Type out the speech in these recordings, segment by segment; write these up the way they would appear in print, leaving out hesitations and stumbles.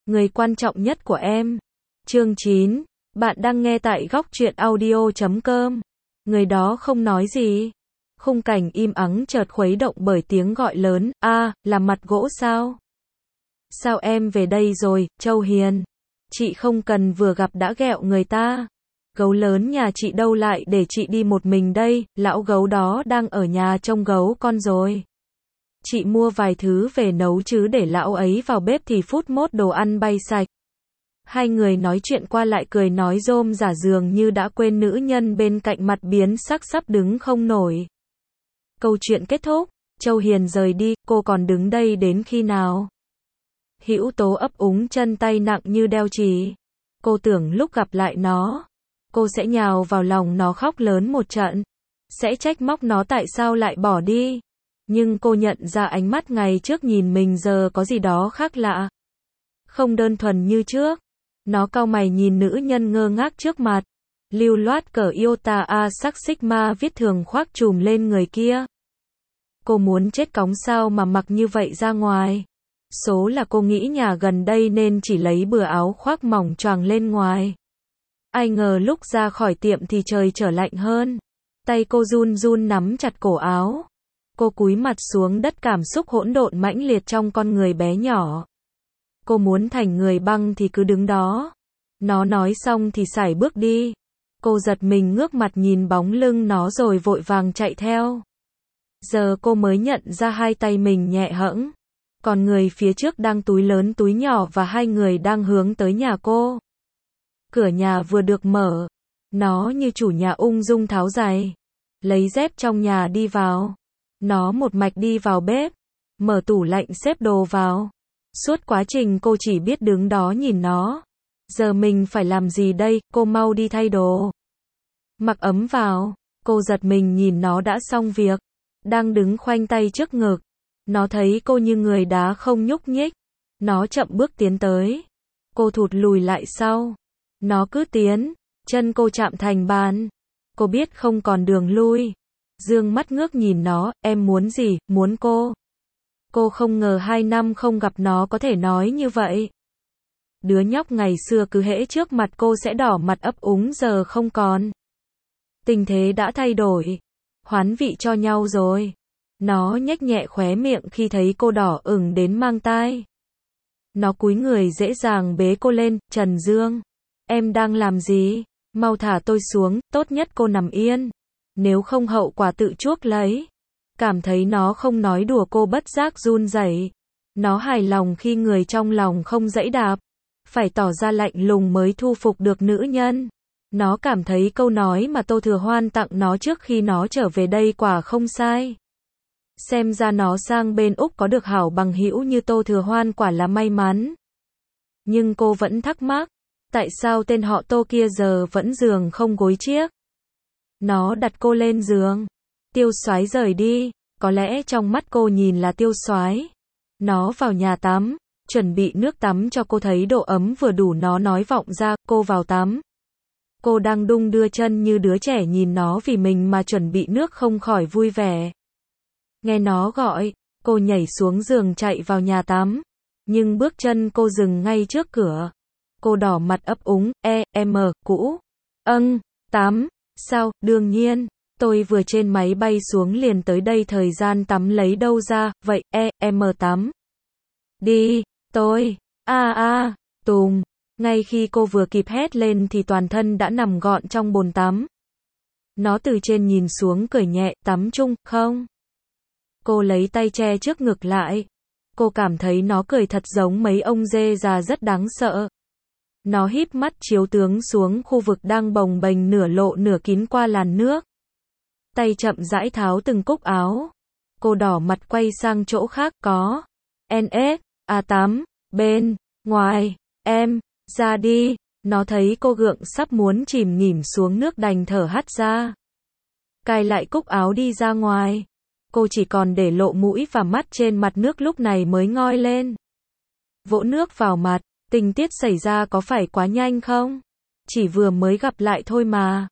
người quan trọng nhất của em. Chương 9. Bạn đang nghe tại góc truyện audio.com. Người đó không nói gì. Khung cảnh im ắng chợt khuấy động bởi tiếng gọi lớn, là mặt gỗ sao? Sao em về đây rồi, Châu Hiền? Chị không cần vừa gặp đã ghẹo người ta. Gấu lớn nhà chị đâu lại để chị đi một mình đây, lão gấu đó đang ở nhà trông gấu con rồi. Chị mua vài thứ về nấu chứ để lão ấy vào bếp thì phút mốt đồ ăn bay sạch. Hai người nói chuyện qua lại cười nói rôm rả dường như đã quên nữ nhân bên cạnh mặt biến sắc sắp đứng không nổi. Câu chuyện kết thúc, Châu Hiền rời đi, cô còn đứng đây đến khi nào? Hữu Tố ấp úng chân tay nặng như đeo chì. Cô tưởng lúc gặp lại nó, cô sẽ nhào vào lòng nó khóc lớn một trận, sẽ trách móc nó tại sao lại bỏ đi. Nhưng cô nhận ra ánh mắt ngày trước nhìn mình giờ có gì đó khác lạ. Không đơn thuần như trước. Nó cau mày nhìn nữ nhân ngơ ngác trước mặt. Lưu loát cờ Iota A sắc Sigma viết thường khoác trùm lên người kia. Cô muốn chết cóng sao mà mặc như vậy ra ngoài. Số là cô nghĩ nhà gần đây nên chỉ lấy bừa áo khoác mỏng choàng lên ngoài. Ai ngờ lúc ra khỏi tiệm thì trời trở lạnh hơn. Tay cô run run nắm chặt cổ áo. Cô cúi mặt xuống đất, cảm xúc hỗn độn mãnh liệt trong con người bé nhỏ. Cô muốn thành người băng thì cứ đứng đó. Nó nói xong thì sải bước đi. Cô giật mình ngước mặt nhìn bóng lưng nó rồi vội vàng chạy theo. Giờ cô mới nhận ra hai tay mình nhẹ hẫng. Còn người phía trước đang túi lớn túi nhỏ và hai người đang hướng tới nhà cô. Cửa nhà vừa được mở. Nó như chủ nhà ung dung tháo giày. Lấy dép trong nhà đi vào. Nó một mạch đi vào bếp. Mở tủ lạnh xếp đồ vào. Suốt quá trình cô chỉ biết đứng đó nhìn nó. Giờ mình phải làm gì đây, cô mau đi thay đồ. Mặc ấm vào. Cô giật mình nhìn nó đã xong việc. Đang đứng khoanh tay trước ngực. Nó thấy cô như người đá không nhúc nhích. Nó chậm bước tiến tới. Cô thụt lùi lại sau. Nó cứ tiến. Chân cô chạm thành bàn. Cô biết không còn đường lui. Dương mắt ngước nhìn nó, em muốn gì, muốn cô. Cô không ngờ 2 năm không gặp nó có thể nói như vậy. Đứa nhóc ngày xưa cứ hễ trước mặt cô sẽ đỏ mặt ấp úng giờ không còn. Tình thế đã thay đổi. Hoán vị cho nhau rồi. Nó nhếch nhẹ khóe miệng khi thấy cô đỏ ửng đến mang tai. Nó cúi người dễ dàng bế cô lên, Trần Dương. Em đang làm gì? Mau thả tôi xuống, tốt nhất cô nằm yên. Nếu không hậu quả tự chuốc lấy. Cảm thấy nó không nói đùa cô bất giác run rẩy. Nó hài lòng khi người trong lòng không dẫy đạp. Phải tỏ ra lạnh lùng mới thu phục được nữ nhân. Nó cảm thấy câu nói mà Tô Thừa Hoan tặng nó trước khi nó trở về đây quả không sai. Xem ra nó sang bên Úc có được hảo bằng hữu như Tô Thừa Hoan quả là may mắn. Nhưng cô vẫn thắc mắc. Tại sao tên họ Tô kia giờ vẫn giường không gối chiếc? Nó đặt cô lên giường. Tiêu Soái rời đi. Có lẽ trong mắt cô nhìn là Tiêu Soái. Nó vào nhà tắm. Chuẩn bị nước tắm cho cô thấy độ ấm vừa đủ, nó nói vọng ra, cô vào tắm. Cô đang đung đưa chân như đứa trẻ nhìn nó vì mình mà chuẩn bị nước không khỏi vui vẻ. Nghe nó gọi, cô nhảy xuống giường chạy vào nhà tắm. Nhưng bước chân cô dừng ngay trước cửa. Cô đỏ mặt ấp úng, cũ. Tắm. Sao, đương nhiên. Tôi vừa trên máy bay xuống liền tới đây, thời gian tắm lấy đâu ra, vậy, tắm. Đi, tôi, Tùng. Ngay khi cô vừa kịp hét lên thì toàn thân đã nằm gọn trong bồn tắm. Nó từ trên nhìn xuống cười nhẹ, tắm chung, không? Cô lấy tay che trước ngực lại. Cô cảm thấy nó cười thật giống mấy ông dê già rất đáng sợ. Nó híp mắt chiếu tướng xuống khu vực đang bồng bềnh nửa lộ nửa kín qua làn nước. Tay chậm rãi tháo từng cúc áo. Cô đỏ mặt quay sang chỗ khác, có tắm, bên, ngoài, em, ra đi. Nó thấy cô gượng sắp muốn chìm nghỉm xuống nước đành thở hắt ra. Cài lại cúc áo đi ra ngoài. Cô chỉ còn để lộ mũi và mắt trên mặt nước lúc này mới ngoi lên. Vỗ nước vào mặt, tình tiết xảy ra có phải quá nhanh không? Chỉ vừa mới gặp lại thôi mà.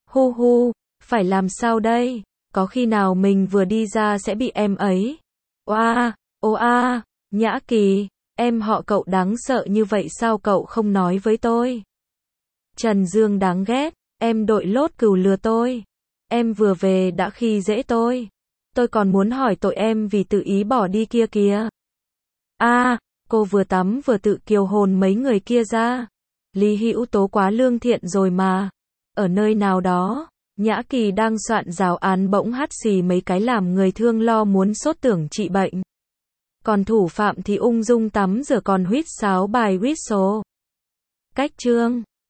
Phải làm sao đây? Có khi nào mình vừa đi ra sẽ bị em ấy? Nhã Kỳ, Em họ cậu đáng sợ như vậy sao cậu không nói với tôi? Trần Dương đáng ghét, em đội lốt cừu lừa tôi. Em vừa về đã khi dễ tôi. Tôi còn muốn hỏi tội em vì tự ý bỏ đi kia kìa. Cô vừa tắm vừa tự kiều hồn mấy người kia ra. Lý Hữu Tố quá lương thiện rồi mà. Ở nơi nào đó, Nhã Kỳ đang soạn giáo án bỗng hắt xì mấy cái làm người thương lo muốn sốt tưởng trị bệnh. Còn thủ phạm thì ung dung tắm rửa còn huýt sáo bài whistle. Cách chương